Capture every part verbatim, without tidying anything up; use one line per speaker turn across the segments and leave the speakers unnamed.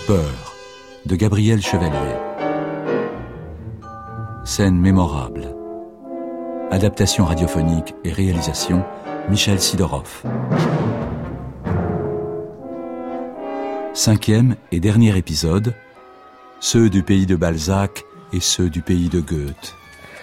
Peur, de Gabriel Chevalier. Scène mémorable. Adaptation radiophonique et réalisation, Michel Sidorov. Cinquième et dernier épisode, ceux du pays de Balzac et ceux du pays de Goethe.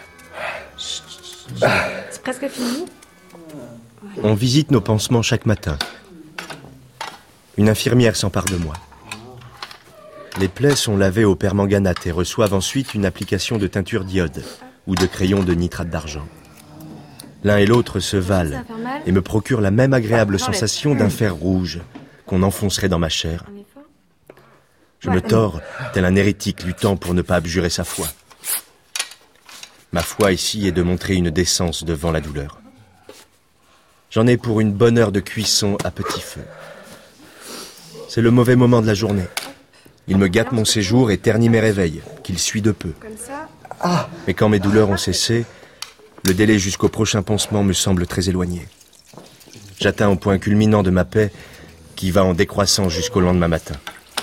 C'est presque fini.
On visite nos pansements chaque matin. Une infirmière s'empare de moi. Les plaies sont lavées au permanganate et reçoivent ensuite une application de teinture d'iode ou de crayon de nitrate d'argent. L'un et l'autre se valent et me procurent la même agréable sensation d'un fer rouge qu'on enfoncerait dans ma chair. Je me tords tel un hérétique luttant pour ne pas abjurer sa foi. Ma foi ici est de montrer une décence devant la douleur. J'en ai pour une bonne heure de cuisson à petit feu. C'est le mauvais moment de la journée. Il me gâte mon séjour et ternit mes réveils, qu'il suit de peu. Mais quand mes douleurs ont cessé, le délai jusqu'au prochain pansement me semble très éloigné. J'atteins au point culminant de ma paix qui va en décroissant jusqu'au lendemain matin.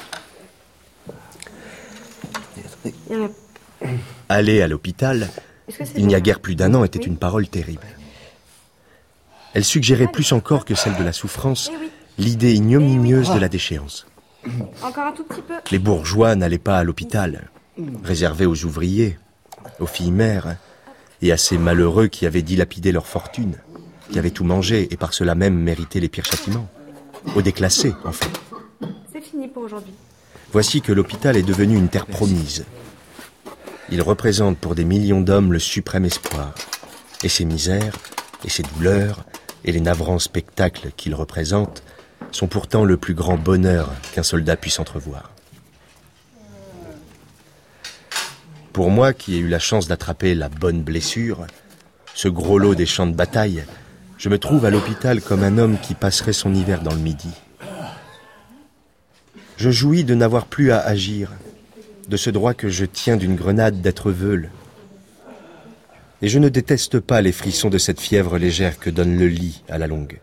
Aller à l'hôpital, il n'y a guère plus d'un an, était une parole terrible. Elle suggérait plus encore que celle de la souffrance l'idée ignominieuse de la déchéance.
Encore un tout petit peu.
Les bourgeois n'allaient pas à l'hôpital, réservé aux ouvriers, aux filles mères et à ces malheureux qui avaient dilapidé leur fortune, qui avaient tout mangé et par cela même mérité les pires châtiments. Aux déclassés, en fait.
C'est fini pour aujourd'hui.
Voici que l'hôpital est devenu une terre promise. Il représente pour des millions d'hommes le suprême espoir. Et ses misères, et ses douleurs, et les navrants spectacles qu'il représente sont pourtant le plus grand bonheur qu'un soldat puisse entrevoir. Pour moi, qui ai eu la chance d'attraper la bonne blessure, ce gros lot des champs de bataille, je me trouve à l'hôpital comme un homme qui passerait son hiver dans le Midi. Je jouis de n'avoir plus à agir, de ce droit que je tiens d'une grenade d'être veule. Et je ne déteste pas les frissons de cette fièvre légère que donne le lit à la longue.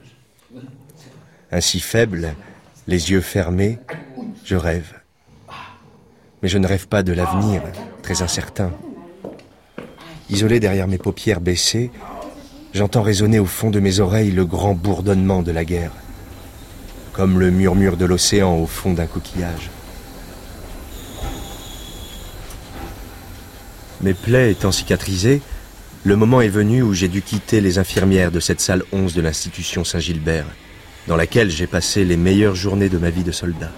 Ainsi faible, les yeux fermés, je rêve. Mais je ne rêve pas de l'avenir, très incertain. Isolé derrière mes paupières baissées, j'entends résonner au fond de mes oreilles le grand bourdonnement de la guerre, comme le murmure de l'océan au fond d'un coquillage. Mes plaies étant cicatrisées, le moment est venu où j'ai dû quitter les infirmières de cette salle onze de l'institution Saint-Gilbert, dans laquelle j'ai passé les meilleures journées de ma vie de soldat.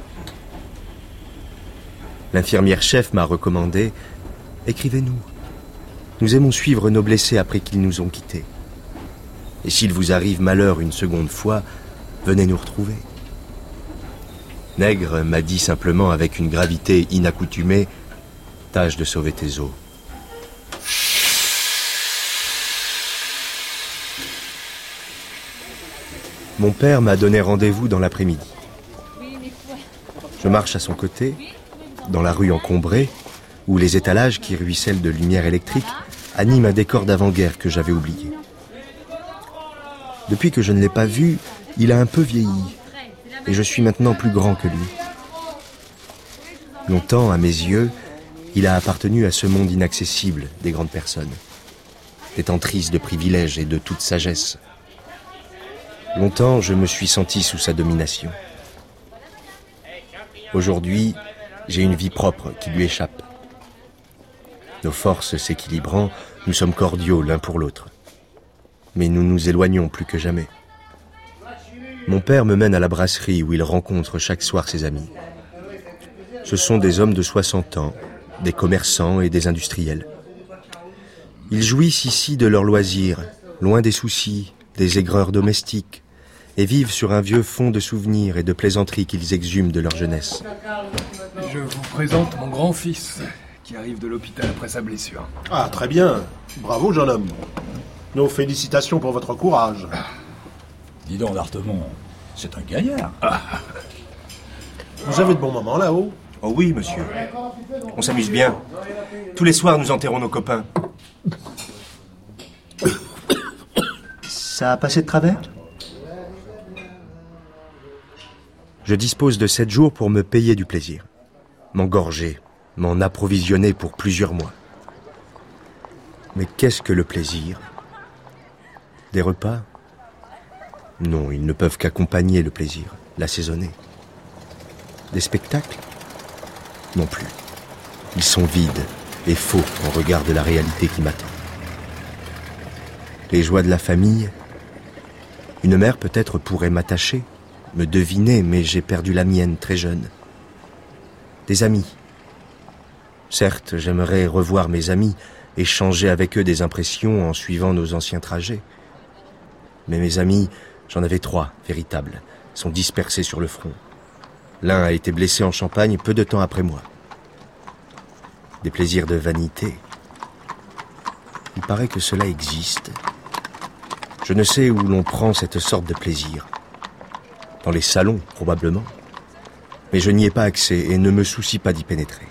L'infirmière-chef m'a recommandé « Écrivez-nous. Nous aimons suivre nos blessés après qu'ils nous ont quittés. Et s'il vous arrive malheur une seconde fois, venez nous retrouver. » Nègre m'a dit simplement avec une gravité inaccoutumée « Tâche de sauver tes os. » Mon père m'a donné rendez-vous dans l'après-midi. Je marche à son côté, dans la rue encombrée, où les étalages qui ruissellent de lumière électrique animent un décor d'avant-guerre que j'avais oublié. Depuis que je ne l'ai pas vu, il a un peu vieilli, et je suis maintenant plus grand que lui. Longtemps, à mes yeux, il a appartenu à ce monde inaccessible des grandes personnes, détentrices de privilèges et de toute sagesse. Longtemps, je me suis senti sous sa domination. Aujourd'hui, j'ai une vie propre qui lui échappe. Nos forces s'équilibrant, nous sommes cordiaux l'un pour l'autre. Mais nous nous éloignons plus que jamais. Mon père me mène à la brasserie où il rencontre chaque soir ses amis. Ce sont des hommes de soixante ans, des commerçants et des industriels. Ils jouissent ici de leurs loisirs, loin des soucis, des aigreurs domestiques, et vivent sur un vieux fond de souvenirs et de plaisanteries qu'ils exhument de leur jeunesse.
Je vous présente mon grand-fils, qui arrive de l'hôpital après sa blessure.
Ah, très bien. Bravo, jeune homme. Nos félicitations pour votre courage.
Dis donc, d'Artemont, c'est un gaillard. Ah.
Vous avez de bons moments là-haut?
Oh oui, monsieur. On s'amuse bien. Tous les soirs, nous enterrons nos copains. Ça a passé de travers? Je dispose de sept jours pour me payer du plaisir, m'engorger, m'en approvisionner pour plusieurs mois. Mais qu'est-ce que le plaisir? Des repas? Non, ils ne peuvent qu'accompagner le plaisir, l'assaisonner. Des spectacles? Non plus. Ils sont vides et faux en regard de la réalité qui m'attend. Les joies de la famille? Une mère peut-être pourrait m'attacher, me deviner, mais j'ai perdu la mienne très jeune. Des amis? Certes, j'aimerais revoir mes amis, échanger avec eux des impressions en suivant nos anciens trajets. Mais mes amis, j'en avais trois, véritables, sont dispersés sur le front. L'un a été blessé en Champagne peu de temps après moi. Des plaisirs de vanité. Il paraît que cela existe. Je ne sais où l'on prend cette sorte de plaisir. Dans les salons, probablement. Mais je n'y ai pas accès et ne me soucie pas d'y pénétrer.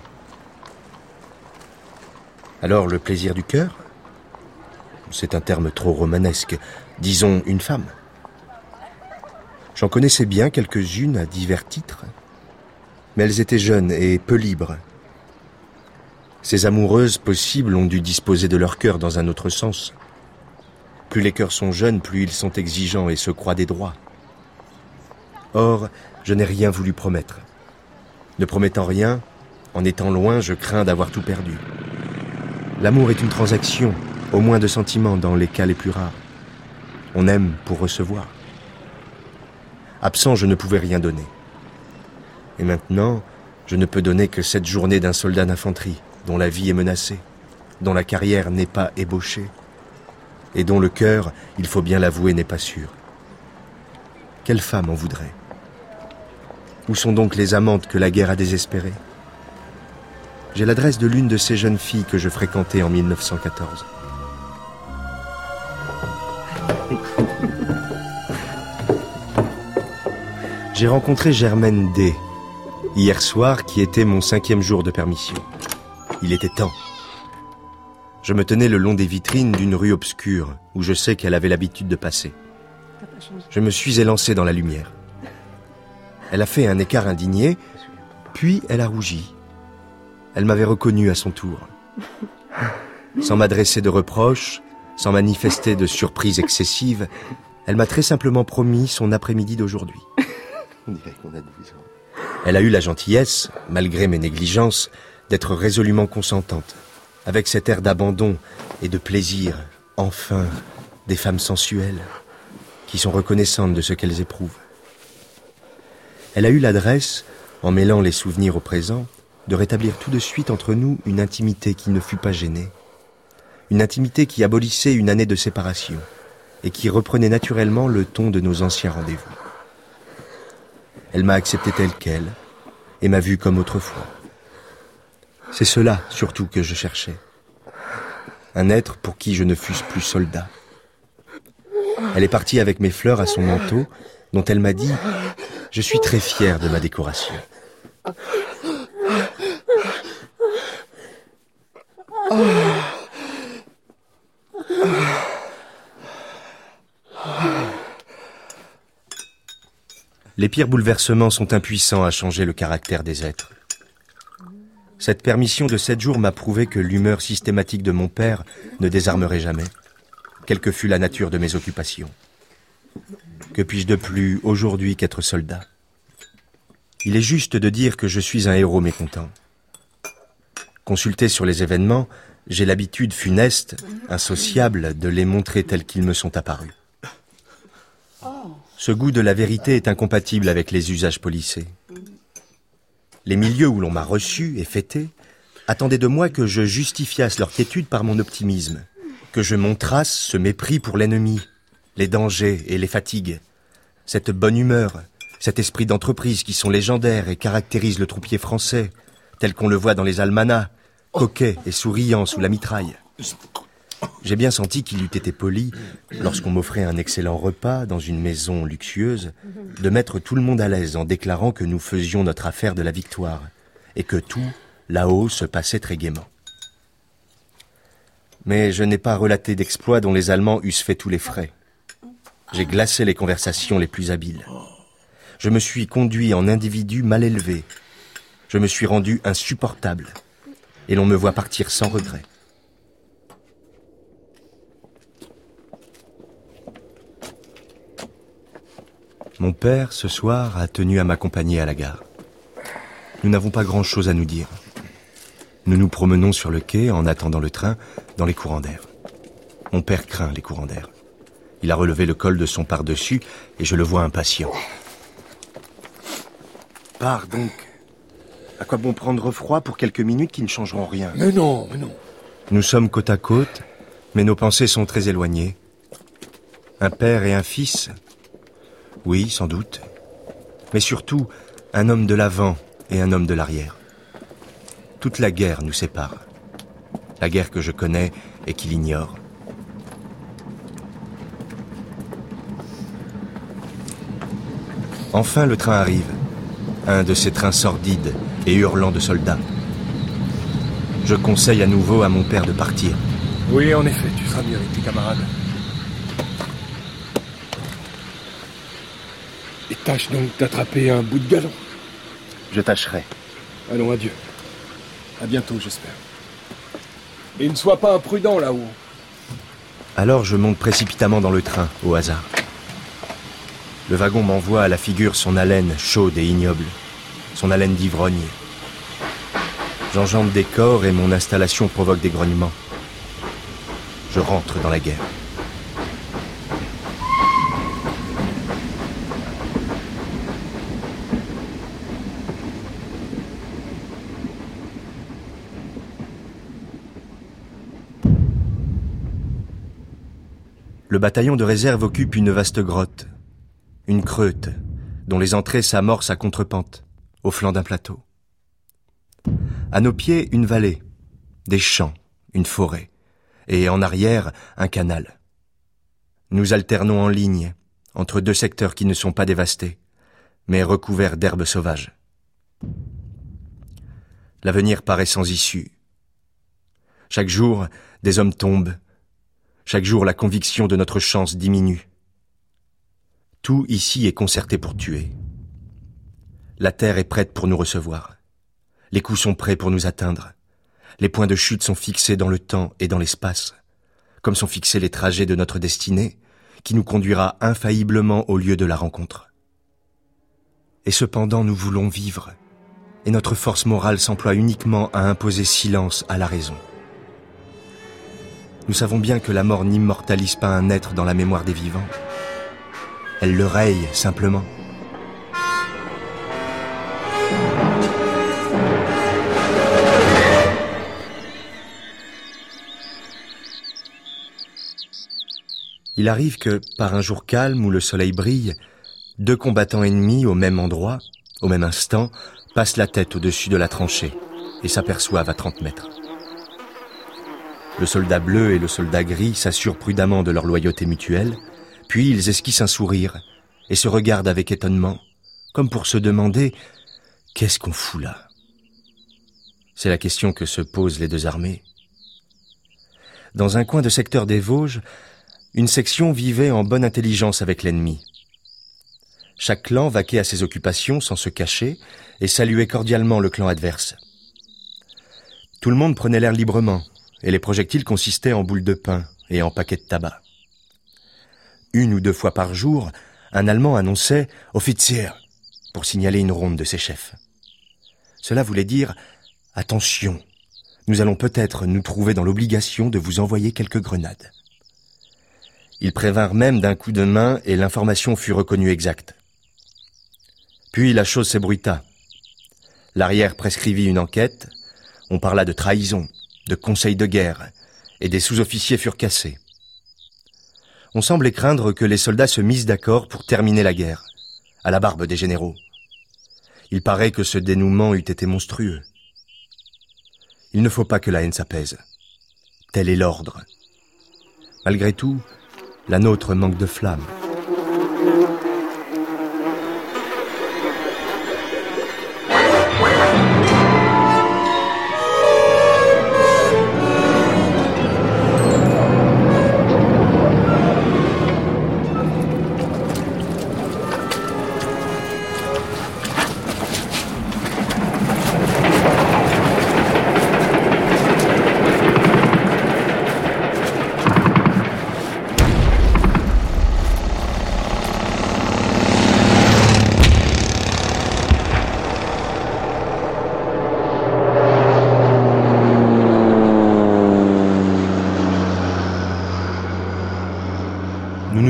Alors, le plaisir du cœur? C'est un terme trop romanesque. Disons une femme. J'en connaissais bien quelques-unes à divers titres, mais elles étaient jeunes et peu libres. Ces amoureuses possibles ont dû disposer de leur cœur dans un autre sens. Plus les cœurs sont jeunes, plus ils sont exigeants et se croient des droits. Or, je n'ai rien voulu promettre. Ne promettant rien, en étant loin, je crains d'avoir tout perdu. L'amour est une transaction, au moins de sentiments dans les cas les plus rares. On aime pour recevoir. Absent, je ne pouvais rien donner. Et maintenant, je ne peux donner que cette journée d'un soldat d'infanterie, dont la vie est menacée, dont la carrière n'est pas ébauchée, et dont le cœur, il faut bien l'avouer, n'est pas sûr. Quelle femme en voudrait? Où sont donc les amantes que la guerre a désespérées? J'ai l'adresse de l'une de ces jeunes filles que je fréquentais en mille neuf cent quatorze. J'ai rencontré Germaine D. hier soir, qui était mon cinquième jour de permission. Il était temps. Je me tenais le long des vitrines d'une rue obscure, où je sais qu'elle avait l'habitude de passer. Je me suis élancé dans la lumière. Elle a fait un écart indigné, puis elle a rougi. Elle m'avait reconnu à son tour. Sans m'adresser de reproches, sans manifester de surprise excessive, elle m'a très simplement promis son après-midi d'aujourd'hui. On dirait qu'on a douze ans. Elle a eu la gentillesse, malgré mes négligences, d'être résolument consentante, avec cet air d'abandon et de plaisir, enfin, des femmes sensuelles, qui sont reconnaissantes de ce qu'elles éprouvent. Elle a eu l'adresse, en mêlant les souvenirs au présent, de rétablir tout de suite entre nous une intimité qui ne fut pas gênée, une intimité qui abolissait une année de séparation et qui reprenait naturellement le ton de nos anciens rendez-vous. Elle m'a accepté telle qu'elle et m'a vu comme autrefois. C'est cela, surtout, que je cherchais. Un être pour qui je ne fusse plus soldat. Elle est partie avec mes fleurs à son manteau, dont elle m'a dit « Je suis très fier de ma décoration ». Les pires bouleversements sont impuissants à changer le caractère des êtres. Cette permission de sept jours m'a prouvé que l'humeur systématique de mon père ne désarmerait jamais, quelle que fût la nature de mes occupations. Que puis-je de plus aujourd'hui qu'être soldat? Il est juste de dire que je suis un héros mécontent. Consulté sur les événements, j'ai l'habitude funeste, insociable, de les montrer tels qu'ils me sont apparus. Ce goût de la vérité est incompatible avec les usages policés. Les milieux où l'on m'a reçu et fêté attendaient de moi que je justifiasse leur quiétude par mon optimisme, que je montrasse ce mépris pour l'ennemi, les dangers et les fatigues, cette bonne humeur, cet esprit d'entreprise qui sont légendaires et caractérisent le troupier français, tel qu'on le voit dans les almanachs, coquet et souriant sous la mitraille. J'ai bien senti qu'il eût été poli, lorsqu'on m'offrait un excellent repas dans une maison luxueuse, de mettre tout le monde à l'aise en déclarant que nous faisions notre affaire de la victoire, et que tout, là-haut, se passait très gaiement. Mais je n'ai pas relaté d'exploits dont les Allemands eussent fait tous les frais. J'ai glacé les conversations les plus habiles. je me suis conduit en individu mal élevé. Je me suis rendu insupportable. Et l'on me voit partir sans regret. Mon père, ce soir, a tenu à m'accompagner à la gare. Nous n'avons pas grand-chose à nous dire. Nous nous promenons sur le quai en attendant le train dans les courants d'air. Mon père craint les courants d'air. Il a relevé le col de son par-dessus et je le vois impatient. Pars donc. À quoi bon prendre froid pour quelques minutes qui ne changeront rien?
Mais non, mais non.
Nous sommes côte à côte, mais nos pensées sont très éloignées. Un père et un fils? Oui, sans doute. Mais surtout, un homme de l'avant et un homme de l'arrière. Toute la guerre nous sépare. La guerre que je connais et qu'il ignore. Enfin, le train arrive. Un de ces trains sordides et hurlants de soldats. Je conseille à nouveau à mon père de partir.
Oui, en effet, tu seras mieux avec tes camarades. Et tâche donc d'attraper un bout de galon.
Je tâcherai.
Allons, adieu. À bientôt, j'espère. Et ne sois pas imprudent là-haut.
Alors je monte précipitamment dans le train, au hasard. Le wagon m'envoie à la figure son haleine chaude et ignoble, son haleine d'ivrogne. J'enjambe des corps et mon installation provoque des grognements. Je rentre dans la guerre. Le bataillon de réserve occupe une vaste grotte, une creute, dont les entrées s'amorcent à contrepente, au flanc d'un plateau. À nos pieds, une vallée, des champs, une forêt, et en arrière, un canal. Nous alternons en ligne, entre deux secteurs qui ne sont pas dévastés, mais recouverts d'herbes sauvages. L'avenir paraît sans issue. Chaque jour, des hommes tombent. Chaque jour, la conviction de notre chance diminue. Tout ici est concerté pour tuer. La terre est prête pour nous recevoir. Les coups sont prêts pour nous atteindre. Les points de chute sont fixés dans le temps et dans l'espace, comme sont fixés les trajets de notre destinée, qui nous conduira infailliblement au lieu de la rencontre. Et cependant, nous voulons vivre, et notre force morale s'emploie uniquement à imposer silence à la raison. Nous savons bien que la mort n'immortalise pas un être dans la mémoire des vivants. Elle le raye, simplement. Il arrive que, par un jour calme où le soleil brille, deux combattants ennemis au même endroit, au même instant, passent la tête au-dessus de la tranchée et s'aperçoivent à trente mètres. Le soldat bleu et le soldat gris s'assurent prudemment de leur loyauté mutuelle, puis ils esquissent un sourire et se regardent avec étonnement, comme pour se demander « Qu'est-ce qu'on fout là ?» C'est la question que se posent les deux armées. Dans un coin de secteur des Vosges, une section vivait en bonne intelligence avec l'ennemi. Chaque clan vaquait à ses occupations sans se cacher et saluait cordialement le clan adverse. Tout le monde prenait l'air librement, et les projectiles consistaient en boules de pain et en paquets de tabac. Une ou deux fois par jour, un Allemand annonçait « Offizier » pour signaler une ronde de ses chefs. Cela voulait dire « Attention, nous allons peut-être nous trouver dans l'obligation de vous envoyer quelques grenades. » Ils prévinrent même d'un coup de main et l'information fut reconnue exacte. Puis la chose s'ébruita. L'arrière prescrivit une enquête, on parla de trahison, de conseils de guerre, et des sous-officiers furent cassés. On semblait craindre que les soldats se misent d'accord pour terminer la guerre, à la barbe des généraux. Il paraît que ce dénouement eût été monstrueux. Il ne faut pas que la haine s'apaise. Tel est l'ordre. Malgré tout, la nôtre manque de flamme.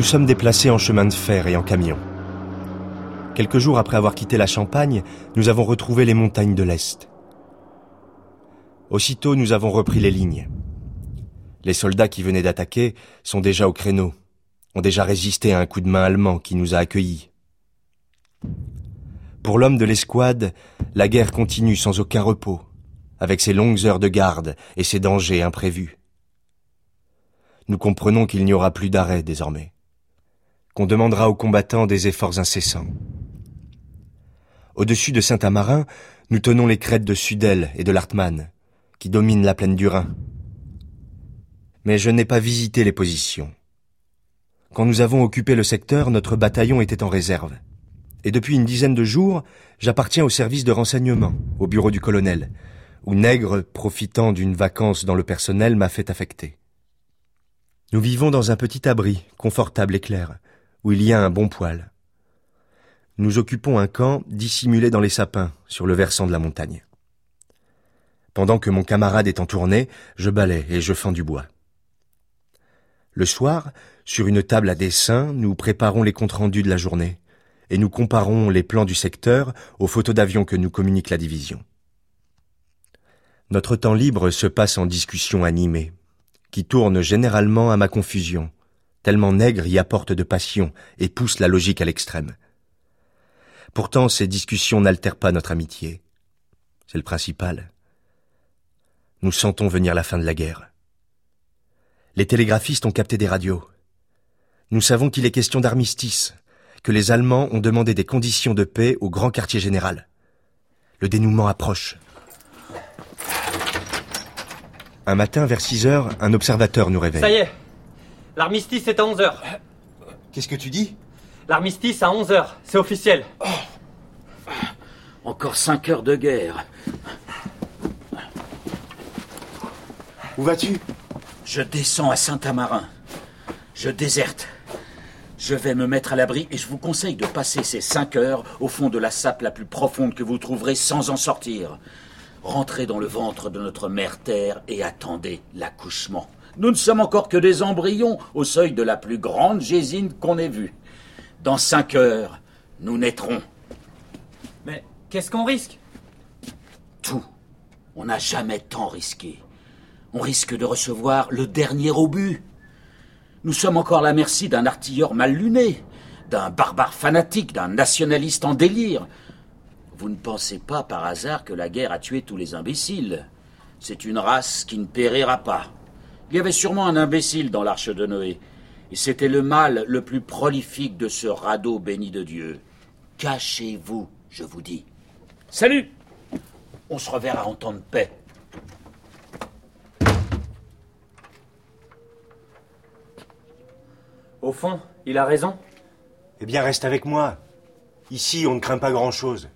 sommes déplacés en chemin de fer et en camion. Quelques jours après avoir quitté la Champagne, nous avons retrouvé les montagnes de l'Est. Aussitôt, nous avons repris les lignes. Les soldats qui venaient d'attaquer sont déjà au créneau, ont déjà résisté à un coup de main allemand qui nous a accueillis. Pour l'homme de l'escouade, la guerre continue sans aucun repos, avec ses longues heures de garde et ses dangers imprévus. Nous comprenons qu'il n'y aura plus d'arrêt désormais, qu'on demandera aux combattants des efforts incessants. Au-dessus de Saint-Amarin, nous tenons les crêtes de Sudel et de l'Artmann, qui dominent la plaine du Rhin. Mais je n'ai pas visité les positions. Quand nous avons occupé le secteur, notre bataillon était en réserve. Et depuis une dizaine de jours, j'appartiens au service de renseignement, au bureau du colonel, où Nègre, profitant d'une vacance dans le personnel, m'a fait affecter. Nous vivons dans un petit abri, confortable et clair, où il y a un bon poêle. Nous occupons un camp dissimulé dans les sapins, sur le versant de la montagne. Pendant que mon camarade est en tournée, je balaie et je fends du bois. Le soir, sur une table à dessin, nous préparons les comptes rendus de la journée et nous comparons les plans du secteur aux photos d'avions que nous communique la division. Notre temps libre se passe en discussions animées, qui tournent généralement à ma confusion, tellement Nègre y apporte de passion et pousse la logique à l'extrême. Pourtant, ces discussions n'altèrent pas notre amitié. C'est le principal. Nous sentons venir la fin de la guerre. Les télégraphistes ont capté des radios. Nous savons qu'il est question d'armistice, que les Allemands ont demandé des conditions de paix au grand quartier général. Le dénouement approche. Un matin, vers six heures, un observateur nous réveille.
Ça y est, l'armistice est à onze heures.
Qu'est-ce que tu dis?
L'armistice à onze heures, c'est officiel.
Oh. Encore cinq heures de guerre.
Où vas-tu?
Je descends à Saint-Amarin. Je déserte. Je vais me mettre à l'abri et je vous conseille de passer ces cinq heures au fond de la sape la plus profonde que vous trouverez sans en sortir. Rentrez dans le ventre de notre mère Terre et attendez l'accouchement. Nous ne sommes encore que des embryons au seuil de la plus grande gésine qu'on ait vue. Dans cinq heures, nous naîtrons.
Mais qu'est-ce qu'on risque?
Tout. On n'a jamais tant risqué. On risque de recevoir le dernier obus. Nous sommes encore à la merci d'un artilleur mal luné, d'un barbare fanatique, d'un nationaliste en délire. Vous ne pensez pas par hasard que la guerre a tué tous les imbéciles. C'est une race qui ne périra pas. Il y avait sûrement un imbécile dans l'arche de Noé. Et c'était le mal le plus prolifique de ce radeau béni de Dieu. Cachez-vous, je vous dis. Salut! On se reverra en temps de paix.
Au fond, il a raison.
Eh bien, reste avec moi. Ici, on ne craint pas grand-chose.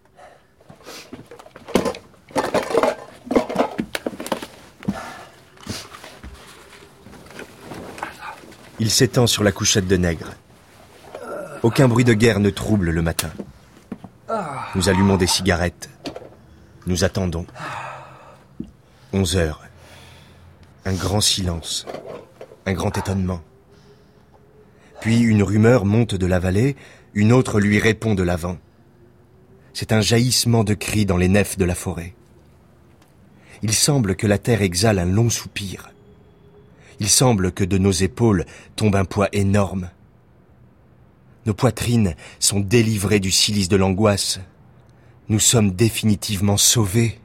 Il s'étend sur la couchette de Nègre. Aucun bruit de guerre ne trouble le matin. Nous allumons des cigarettes. Nous attendons. Onze heures. Un grand silence. Un grand étonnement. Puis une rumeur monte de la vallée, une autre lui répond de l'avant. C'est un jaillissement de cris dans les nefs de la forêt. Il semble que la terre exhale un long soupir. Il semble que de nos épaules tombe un poids énorme. Nos poitrines sont délivrées du cilice de l'angoisse. Nous sommes définitivement sauvés.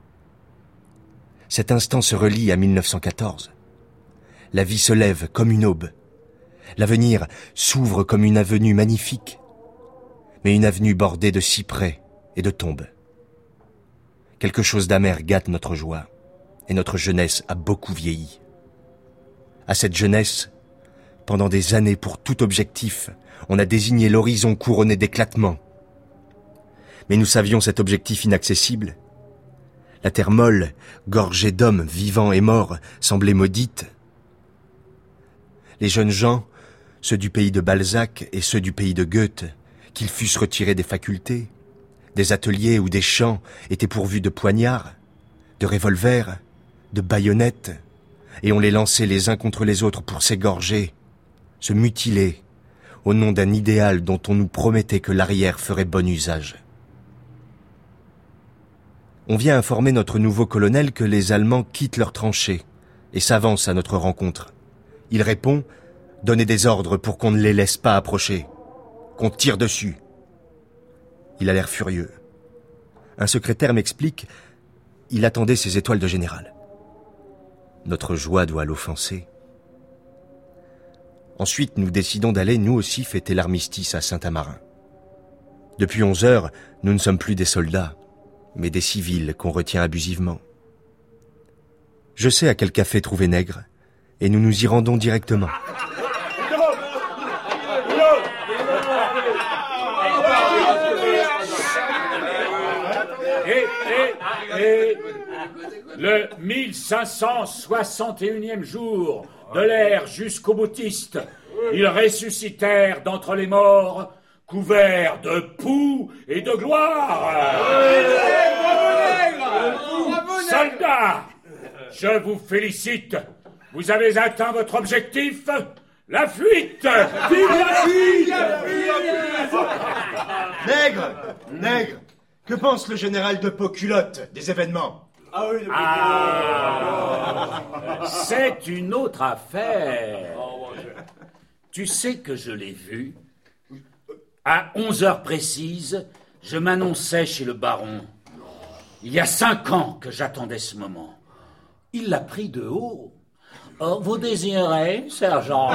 Cet instant se relie à mille neuf cent quatorze. La vie se lève comme une aube. L'avenir s'ouvre comme une avenue magnifique, mais une avenue bordée de cyprès et de tombes. Quelque chose d'amer gâte notre joie, et notre jeunesse a beaucoup vieilli. À cette jeunesse, pendant des années pour tout objectif, on a désigné l'horizon couronné d'éclatements. Mais nous savions cet objectif inaccessible. La terre molle, gorgée d'hommes vivants et morts, semblait maudite. Les jeunes gens, ceux du pays de Balzac et ceux du pays de Goethe, qu'ils fussent retirés des facultés, des ateliers ou des champs, étaient pourvus de poignards, de revolvers, de baïonnettes, et on les lançait les uns contre les autres pour s'égorger. se mutiler, au nom d'un idéal dont on nous promettait que l'arrière ferait bon usage. On vient informer notre nouveau colonel que les Allemands quittent leurs tranchées et s'avancent à notre rencontre. Il répond « Donnez des ordres pour qu'on ne les laisse pas approcher, qu'on tire dessus ». Il a l'air furieux. Un secrétaire m'explique « Il attendait ses étoiles de général ». Notre joie doit l'offenser. Ensuite, nous décidons d'aller nous aussi fêter l'armistice à Saint-Amarin. Depuis onze heures, nous ne sommes plus des soldats, mais des civils qu'on retient abusivement. Je sais à quel café trouver Nègre, et nous nous y rendons directement.
Et, et, et, le mille cinq cent soixante et unième jour de l'ère jusqu'aux boutistes, ils ressuscitèrent d'entre les morts, couverts de poux et de gloire. Soldats, je vous félicite. Vous avez atteint votre objectif, la fuite. Vive la fuite!
Nègre, Nègre, que pense le général de Peau-Culotte des événements?
Ah oui, ah, c'est une autre affaire. Tu sais que je l'ai vu. À onze heures précises, je m'annonçais chez le baron. Il y a cinq ans que j'attendais ce moment. Il l'a pris de haut. Oh, vous désirez, sergent?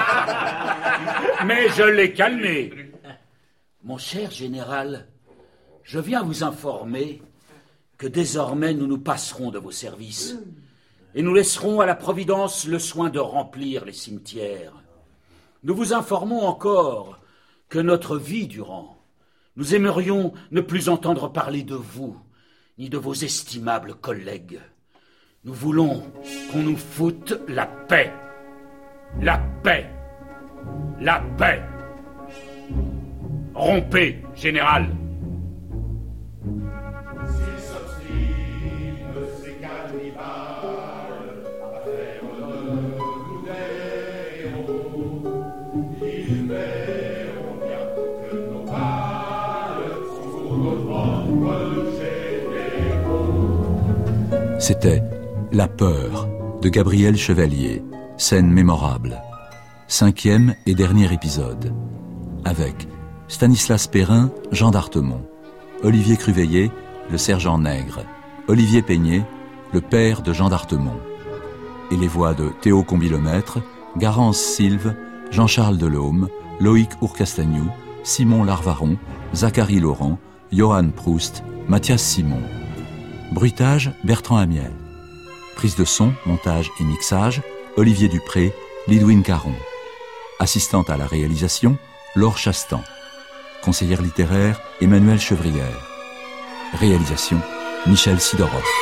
Mais je l'ai calmé. Mon cher général, je viens vous informer que désormais nous nous passerons de vos services et nous laisserons à la Providence le soin de remplir les cimetières. Nous vous informons encore que notre vie durant, nous aimerions ne plus entendre parler de vous, ni de vos estimables collègues. Nous voulons qu'on nous foute la paix. La paix. La paix. Rompez, général.
C'était La peur de Gabriel Chevalier, scène mémorable. Cinquième et dernier épisode. Avec Stanislas Perrin, Jean d'Artemont, Olivier Cruveillet, le sergent Nègre, Olivier Peigné, le père de Jean d'Artemont. Et les voix de Théo Combilomètre, Garance Sylve, Jean-Charles Delhomme, Loïc Ourcastagnou, Simon Larvaron, Zachary Laurent, Johan Proust, Mathias Simon. Bruitage, Bertrand Amiel. Prise de son, montage et mixage, Olivier Dupré, Lidwin Caron. Assistante à la réalisation, Laure Chastan. Conseillère littéraire, Emmanuel Chevrière. Réalisation, Michel Sidorov.